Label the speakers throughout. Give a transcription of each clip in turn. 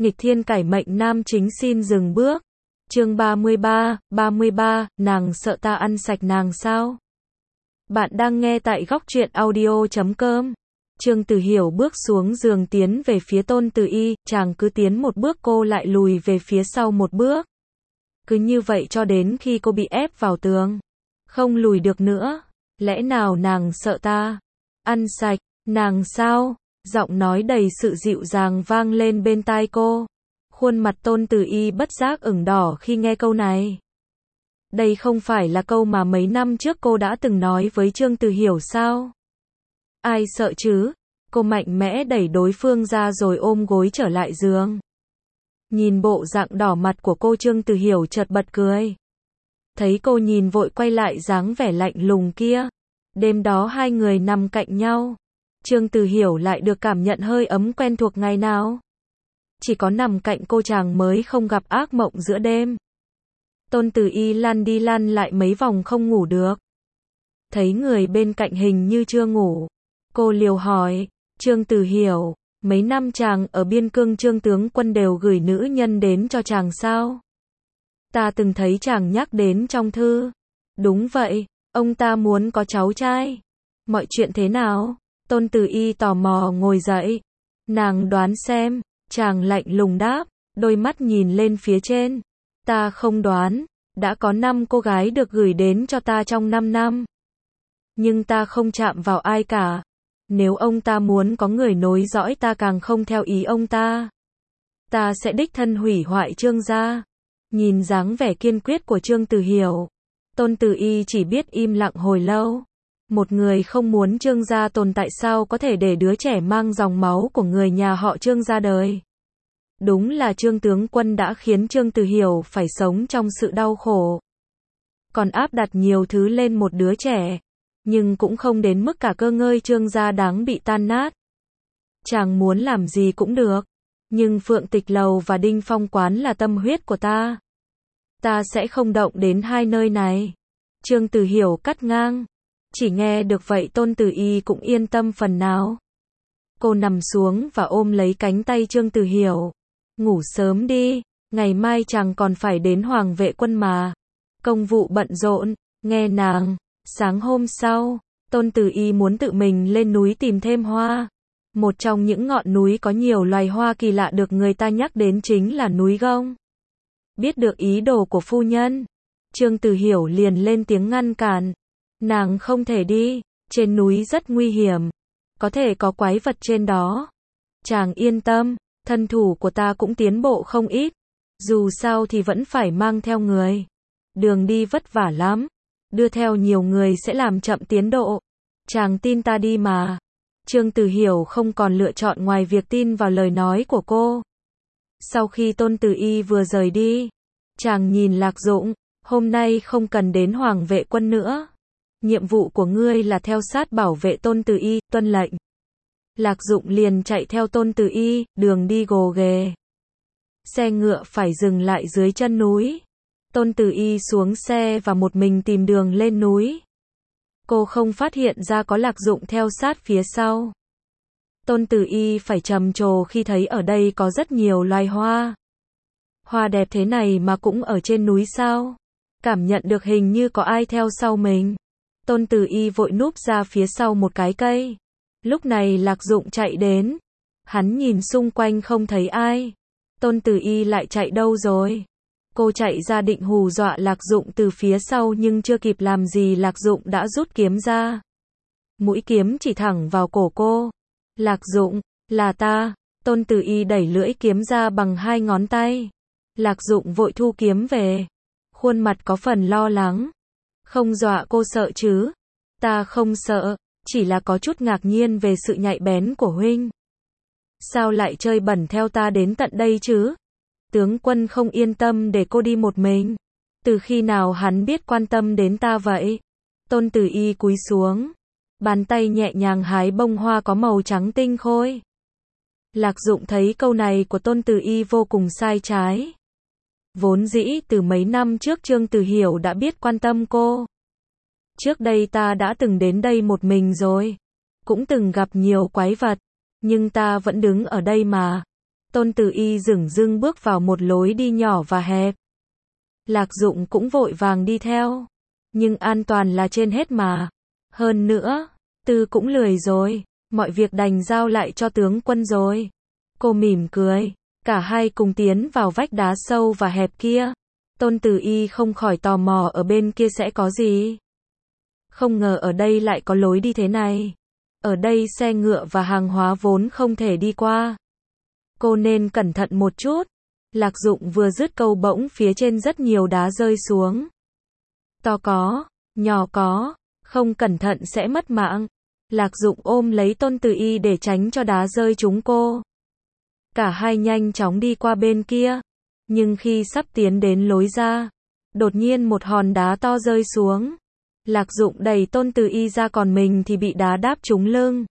Speaker 1: Nghịch thiên cải mệnh nam chính xin dừng bước. Chương 33, nàng sợ ta ăn sạch nàng sao? Bạn đang nghe tại góc truyện audio.com. Trương Tử Hiểu bước xuống giường tiến về phía Tôn Tử Y, chàng cứ tiến một bước cô lại lùi về phía sau một bước. Cứ như vậy cho đến khi cô bị ép vào tường. Không lùi được nữa. Lẽ nào nàng sợ ta? Ăn sạch, nàng sao? Giọng nói đầy sự dịu dàng vang lên bên tai cô. Khuôn mặt Tôn Tử Y bất giác ửng đỏ khi nghe câu này. Đây không phải là câu mà mấy năm trước cô đã từng nói với Trương Tử Hiểu sao? Ai sợ chứ? Cô mạnh mẽ đẩy đối phương ra rồi ôm gối trở lại giường. Nhìn bộ dạng đỏ mặt của cô, Trương Tử Hiểu chợt bật cười. Thấy cô nhìn vội quay lại dáng vẻ lạnh lùng kia. Đêm đó hai người nằm cạnh nhau. Trương Tử Hiểu lại được cảm nhận hơi ấm quen thuộc ngày nào. Chỉ có nằm cạnh cô chàng mới không gặp ác mộng giữa đêm. Tôn Tử Y lăn đi lăn lại mấy vòng không ngủ được. Thấy người bên cạnh hình như chưa ngủ. Cô liều hỏi, Trương Tử Hiểu, mấy năm chàng ở biên cương Trương tướng quân đều gửi nữ nhân đến cho chàng sao? Ta từng thấy chàng nhắc đến trong thư. Đúng vậy, ông ta muốn có cháu trai. Mọi chuyện thế nào? Tôn Tử Y tò mò ngồi dậy. Nàng đoán xem, chàng lạnh lùng đáp, đôi mắt nhìn lên phía trên. Ta không đoán, đã có 5 cô gái được gửi đến cho ta trong 5 năm. Nhưng ta không chạm vào ai cả. Nếu ông ta muốn có người nối dõi ta càng không theo ý ông ta. Ta sẽ đích thân hủy hoại Trương gia. Nhìn dáng vẻ kiên quyết của Trương Tử Hiểu, Tôn Tử Y chỉ biết im lặng hồi lâu. Một người không muốn Trương gia tồn tại sao có thể để đứa trẻ mang dòng máu của người nhà họ Trương ra đời. Đúng là Trương tướng quân đã khiến Trương Tử Hiểu phải sống trong sự đau khổ. Còn áp đặt nhiều thứ lên một đứa trẻ. Nhưng cũng không đến mức cả cơ ngơi Trương gia đáng bị tan nát. Chàng muốn làm gì cũng được. Nhưng Phượng Tịch Lầu và Đinh Phong Quán là tâm huyết của ta. Ta sẽ không động đến hai nơi này. Trương Tử Hiểu cắt ngang. Chỉ nghe được vậy Tôn Tử Y cũng yên tâm phần nào. Cô nằm xuống và ôm lấy cánh tay Trương Tử Hiểu. Ngủ sớm đi, ngày mai chàng còn phải đến Hoàng Vệ Quân mà. Công vụ bận rộn, nghe nàng. Sáng hôm sau, Tôn Tử Y muốn tự mình lên núi tìm thêm hoa. Một trong những ngọn núi có nhiều loài hoa kỳ lạ được người ta nhắc đến chính là núi Gông. Biết được ý đồ của phu nhân, Trương Tử Hiểu liền lên tiếng ngăn cản. Nàng không thể đi, trên núi rất nguy hiểm. Có thể có quái vật trên đó. Chàng yên tâm, thân thủ của ta cũng tiến bộ không ít. Dù sao thì vẫn phải mang theo người. Đường đi vất vả lắm. Đưa theo nhiều người sẽ làm chậm tiến độ. Chàng tin ta đi mà. Trương Tử Hiểu không còn lựa chọn ngoài việc tin vào lời nói của cô. Sau khi Tôn Tử Y vừa rời đi, chàng nhìn Lạc Dụng, hôm nay không cần đến Hoàng Vệ Quân nữa. Nhiệm vụ của ngươi là theo sát bảo vệ Tôn Tử Y, tuân lệnh. Lạc Dụng liền chạy theo Tôn Tử Y, đường đi gồ ghề. Xe ngựa phải dừng lại dưới chân núi. Tôn Tử Y xuống xe và một mình tìm đường lên núi. Cô không phát hiện ra có Lạc Dụng theo sát phía sau. Tôn Tử Y phải trầm trồ khi thấy ở đây có rất nhiều loài hoa. Hoa đẹp thế này mà cũng ở trên núi sao? Cảm nhận được hình như có ai theo sau mình. Tôn Tử Y vội núp ra phía sau một cái cây. Lúc này Lạc Dụng chạy đến. Hắn nhìn xung quanh không thấy ai. Tôn Tử Y lại chạy đâu rồi? Cô chạy ra định hù dọa Lạc Dụng từ phía sau nhưng chưa kịp làm gì Lạc Dụng đã rút kiếm ra. Mũi kiếm chỉ thẳng vào cổ cô. Lạc Dụng, là ta. Tôn Tử Y đẩy lưỡi kiếm ra bằng 2 ngón tay. Lạc Dụng vội thu kiếm về. Khuôn mặt có phần lo lắng. Không dọa cô sợ chứ? Ta không sợ, chỉ là có chút ngạc nhiên về sự nhạy bén của huynh. Sao lại chơi bẩn theo ta đến tận đây chứ? Tướng quân không yên tâm để cô đi một mình. Từ khi nào hắn biết quan tâm đến ta vậy? Tôn Tử Y cúi xuống. Bàn tay nhẹ nhàng hái bông hoa có màu trắng tinh khôi. Lạc Dụng thấy câu này của Tôn Tử Y vô cùng sai trái. Vốn dĩ từ mấy năm trước Trương Tử Hiểu đã biết quan tâm cô. Trước đây ta đã từng đến đây một mình rồi. Cũng từng gặp nhiều quái vật. Nhưng ta vẫn đứng ở đây mà. Tôn Từ Y dửng dưng bước vào một lối đi nhỏ và hẹp. Lạc Dụng cũng vội vàng đi theo. Nhưng an toàn là trên hết mà. Hơn nữa, Tư cũng lười rồi, mọi việc đành giao lại cho tướng quân rồi. Cô mỉm cười, cả hai cùng tiến vào vách đá sâu và hẹp kia. Tôn Từ Y không khỏi tò mò ở bên kia sẽ có gì. Không ngờ ở đây lại có lối đi thế này. Ở đây xe ngựa và hàng hóa vốn không thể đi qua. Cô nên cẩn thận một chút. Lạc Dụng vừa dứt câu bỗng phía trên rất nhiều đá rơi xuống. To có, nhỏ có, không cẩn thận sẽ mất mạng. Lạc Dụng ôm lấy Tôn Từ Y để tránh cho đá rơi trúng cô. Cả hai nhanh chóng đi qua bên kia. Nhưng khi sắp tiến đến lối ra, đột nhiên một hòn đá to rơi xuống. Lạc Dụng đẩy Tôn Từ Y ra còn mình thì bị đá đáp trúng lưng.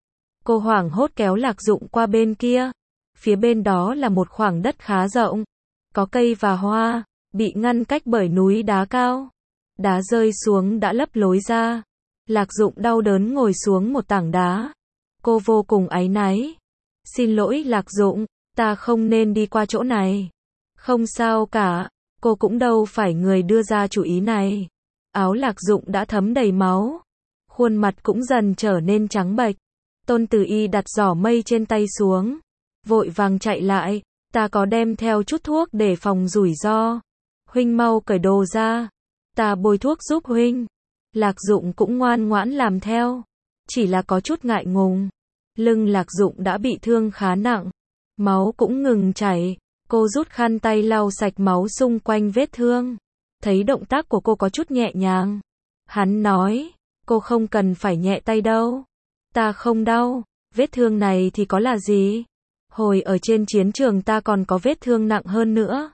Speaker 1: Cô hoảng hốt kéo Lạc Dụng qua bên kia. Phía bên đó là một khoảng đất khá rộng. Có cây và hoa, bị ngăn cách bởi núi đá cao. Đá rơi xuống đã lấp lối ra. Lạc Dụng đau đớn ngồi xuống một tảng đá. Cô vô cùng áy náy. Xin lỗi Lạc Dụng, ta không nên đi qua chỗ này. Không sao cả, cô cũng đâu phải người đưa ra chủ ý này. Áo Lạc Dụng đã thấm đầy máu. Khuôn mặt cũng dần trở nên trắng bệch. Tôn Từ Y đặt giỏ mây trên tay xuống. Vội vàng chạy lại, ta có đem theo chút thuốc để phòng rủi ro. Huynh mau cởi đồ ra. Ta bôi thuốc giúp huynh. Lạc Dụng cũng ngoan ngoãn làm theo. Chỉ là có chút ngại ngùng. Lưng Lạc Dụng đã bị thương khá nặng. Máu cũng ngừng chảy. Cô rút khăn tay lau sạch máu xung quanh vết thương. Thấy động tác của cô có chút nhẹ nhàng. Hắn nói, cô không cần phải nhẹ tay đâu. Ta không đau, vết thương này thì có là gì? Hồi ở trên chiến trường ta còn có vết thương nặng hơn nữa.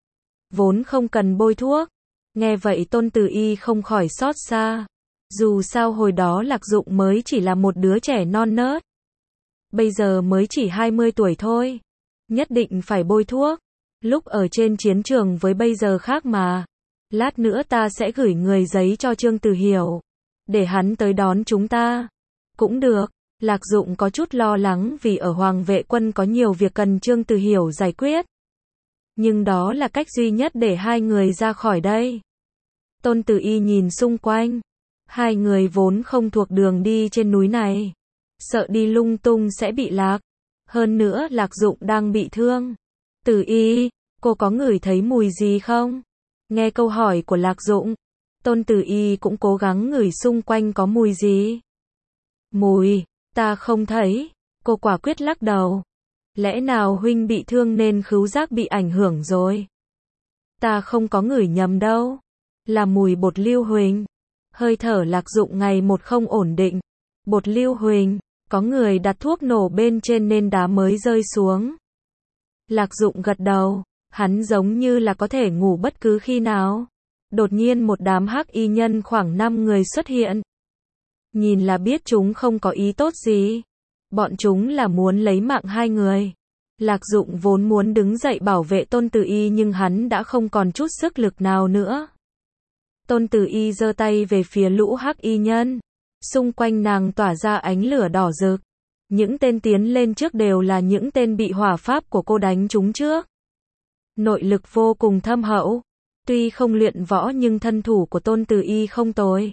Speaker 1: Vốn không cần bôi thuốc. Nghe vậy Tôn Từ Y không khỏi xót xa. Dù sao hồi đó Lạc Dụng mới chỉ là một đứa trẻ non nớt. Bây giờ mới chỉ 20 tuổi thôi. Nhất định phải bôi thuốc. Lúc ở trên chiến trường với bây giờ khác mà. Lát nữa ta sẽ gửi người giấy cho Trương Từ Hiểu. Để hắn tới đón chúng ta. Cũng được. Lạc Dụng có chút lo lắng vì ở Hoàng Vệ Quân có nhiều việc cần Trương Từ Hiểu giải quyết. Nhưng đó là cách duy nhất để hai người ra khỏi đây. Tôn Từ Y nhìn xung quanh. Hai người vốn không thuộc đường đi trên núi này. Sợ đi lung tung sẽ bị lạc. Hơn nữa Lạc Dụng đang bị thương. Từ Y, cô có ngửi thấy mùi gì không? Nghe câu hỏi của Lạc Dụng, Tôn Từ Y cũng cố gắng ngửi xung quanh có mùi gì. Mùi, ta không thấy. Cô quả quyết lắc đầu. Lẽ nào huynh bị thương nên khứu giác bị ảnh hưởng rồi? Ta không có ngửi nhầm đâu. Là mùi bột lưu huỳnh. Hơi thở Lạc Dụng ngày một không ổn định. Bột lưu huỳnh, có người đặt thuốc nổ bên trên nên đá mới rơi xuống. Lạc Dụng gật đầu, hắn giống như là có thể ngủ bất cứ khi nào. Đột nhiên một đám hắc y nhân khoảng 5 người xuất hiện. Nhìn là biết chúng không có ý tốt gì. Bọn chúng là muốn lấy mạng hai người. Lạc Dụng vốn muốn đứng dậy bảo vệ Tôn Từ Y nhưng hắn đã không còn chút sức lực nào nữa. Tôn Từ Y giơ tay về phía lũ hắc y nhân. Xung quanh nàng tỏa ra ánh lửa đỏ rực. Những tên tiến lên trước đều là những tên bị hỏa pháp của cô đánh trúng trước. Nội lực vô cùng thâm hậu. Tuy không luyện võ nhưng thân thủ của Tôn Từ Y không tồi.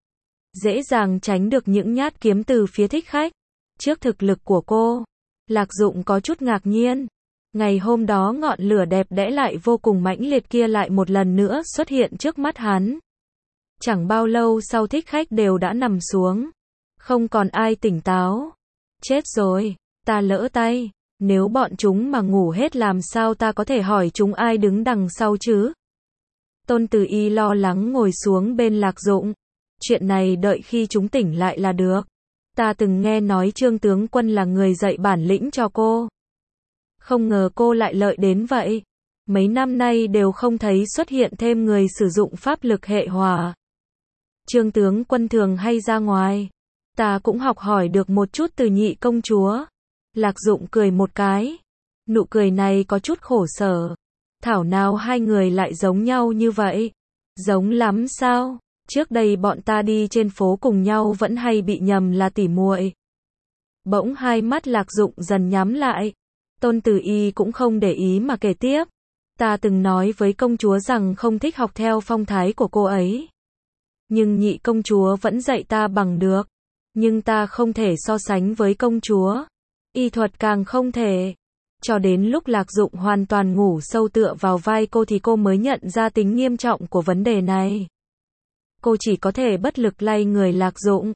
Speaker 1: Dễ dàng tránh được những nhát kiếm từ phía thích khách. Trước thực lực của cô, Lạc Dụng có chút ngạc nhiên. Ngày hôm đó ngọn lửa đẹp đẽ lại vô cùng mãnh liệt kia lại một lần nữa xuất hiện trước mắt hắn. Chẳng bao lâu sau thích khách đều đã nằm xuống. Không còn ai tỉnh táo. Chết rồi, ta lỡ tay. Nếu bọn chúng mà ngủ hết làm sao ta có thể hỏi chúng ai đứng đằng sau chứ? Tôn Từ Y lo lắng ngồi xuống bên Lạc Dụng. Chuyện này đợi khi chúng tỉnh lại là được. Ta từng nghe nói Trương tướng quân là người dạy bản lĩnh cho cô. Không ngờ cô lại lợi đến vậy. Mấy năm nay đều không thấy xuất hiện thêm người sử dụng pháp lực hệ hỏa. Trương tướng quân thường hay ra ngoài. Ta cũng học hỏi được một chút từ nhị công chúa. Lạc Dụng cười một cái. Nụ cười này có chút khổ sở. Thảo nào hai người lại giống nhau như vậy? Giống lắm sao? Trước đây bọn ta đi trên phố cùng nhau vẫn hay bị nhầm là tỉ muội. Bỗng hai mắt Lạc Dụng dần nhắm lại. Tôn Tử Y cũng không để ý mà kể tiếp. Ta từng nói với công chúa rằng không thích học theo phong thái của cô ấy. Nhưng nhị công chúa vẫn dạy ta bằng được. Nhưng ta không thể so sánh với công chúa. Y thuật càng không thể. Cho đến lúc Lạc Dụng hoàn toàn ngủ sâu tựa vào vai cô thì cô mới nhận ra tính nghiêm trọng của vấn đề này. Cô chỉ có thể bất lực lay người Lạc Dụng.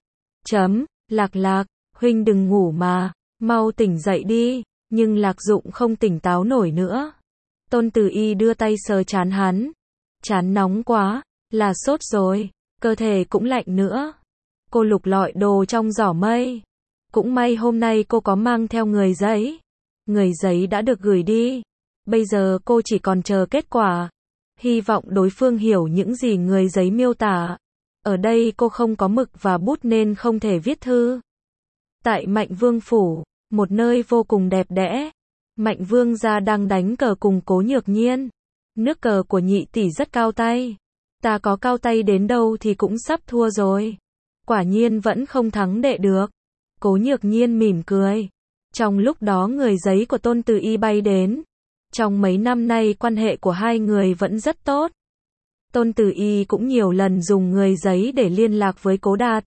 Speaker 1: Lạc Lạc, huynh đừng ngủ mà, mau tỉnh dậy đi. Nhưng Lạc Dụng không tỉnh táo nổi nữa. Tôn Tử Y đưa tay sờ trán hắn. Trán nóng quá, là sốt rồi, cơ thể cũng lạnh nữa. Cô lục lọi đồ trong giỏ mây. Cũng may hôm nay cô có mang theo người giấy. Người giấy đã được gửi đi. Bây giờ cô chỉ còn chờ kết quả. Hy vọng đối phương hiểu những gì người giấy miêu tả. Ở đây cô không có mực và bút nên không thể viết thư. Tại Mạnh Vương Phủ, một nơi vô cùng đẹp đẽ. Mạnh Vương gia đang đánh cờ cùng Cố Nhược Nhiên. Nước cờ của nhị tỷ rất cao tay. Ta có cao tay đến đâu thì cũng sắp thua rồi. Quả nhiên vẫn không thắng đệ được. Cố Nhược Nhiên mỉm cười. Trong lúc đó người giấy của Tôn Tử Y bay đến. Trong mấy năm nay quan hệ của hai người vẫn rất tốt. Tôn Tử Y cũng nhiều lần dùng người giấy để liên lạc với Cố Đạt.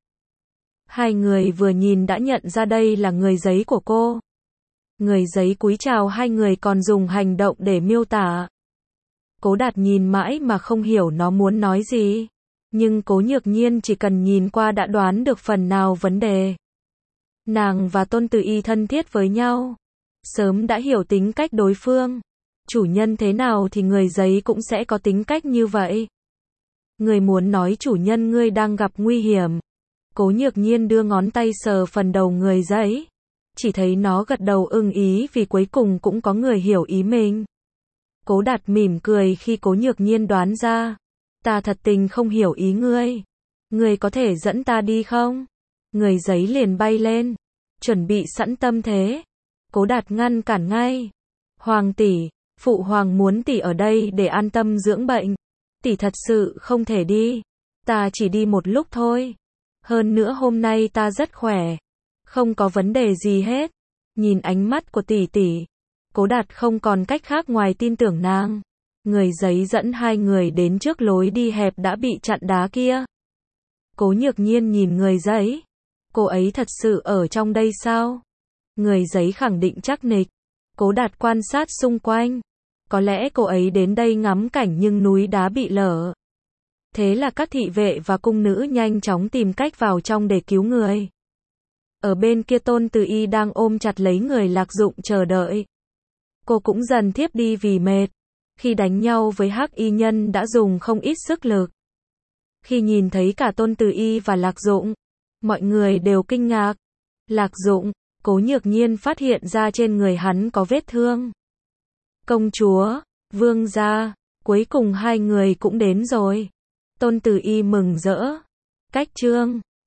Speaker 1: Hai người vừa nhìn đã nhận ra đây là người giấy của cô. Người giấy cúi chào hai người còn dùng hành động để miêu tả. Cố Đạt nhìn mãi mà không hiểu nó muốn nói gì. Nhưng Cố Nhược Nhiên chỉ cần nhìn qua đã đoán được phần nào vấn đề. Nàng và Tôn Tử Y thân thiết với nhau. Sớm đã hiểu tính cách đối phương. Chủ nhân thế nào thì người giấy cũng sẽ có tính cách như vậy. Người muốn nói chủ nhân ngươi đang gặp nguy hiểm. Cố Nhược Nhiên đưa ngón tay sờ phần đầu người giấy. Chỉ thấy nó gật đầu ưng ý vì cuối cùng cũng có người hiểu ý mình. Cố Đạt mỉm cười khi Cố Nhược Nhiên đoán ra. Ta thật tình không hiểu ý ngươi. Ngươi có thể dẫn ta đi không? Người giấy liền bay lên. Chuẩn bị sẵn tâm thế. Cố Đạt ngăn cản ngay. Hoàng tỷ, phụ hoàng muốn tỷ ở đây để an tâm dưỡng bệnh. Tỷ thật sự không thể đi. Ta chỉ đi một lúc thôi. Hơn nữa hôm nay ta rất khỏe. Không có vấn đề gì hết. Nhìn ánh mắt của tỷ tỷ. Cố Đạt không còn cách khác ngoài tin tưởng nàng. Người giấy dẫn hai người đến trước lối đi hẹp đã bị chặn đá kia. Cố Nhược Nhiên nhìn người giấy. Cô ấy thật sự ở trong đây sao? Người giấy khẳng định chắc nịch. Cố Đạt quan sát xung quanh. Có lẽ cô ấy đến đây ngắm cảnh nhưng núi đá bị lở. Thế là các thị vệ và cung nữ nhanh chóng tìm cách vào trong để cứu người. Ở bên kia Tôn Tử Y đang ôm chặt lấy người Lạc Dụng chờ đợi. Cô cũng dần thiếp đi vì mệt. Khi đánh nhau với Hắc Y nhân đã dùng không ít sức lực. Khi nhìn thấy cả Tôn Tử Y và Lạc Dụng, mọi người đều kinh ngạc. Lạc Dụng, Cố Nhược Nhiên phát hiện ra trên người hắn có vết thương. Công chúa, vương gia, cuối cùng hai người cũng đến rồi. Tôn Tử Y mừng rỡ. Cách chương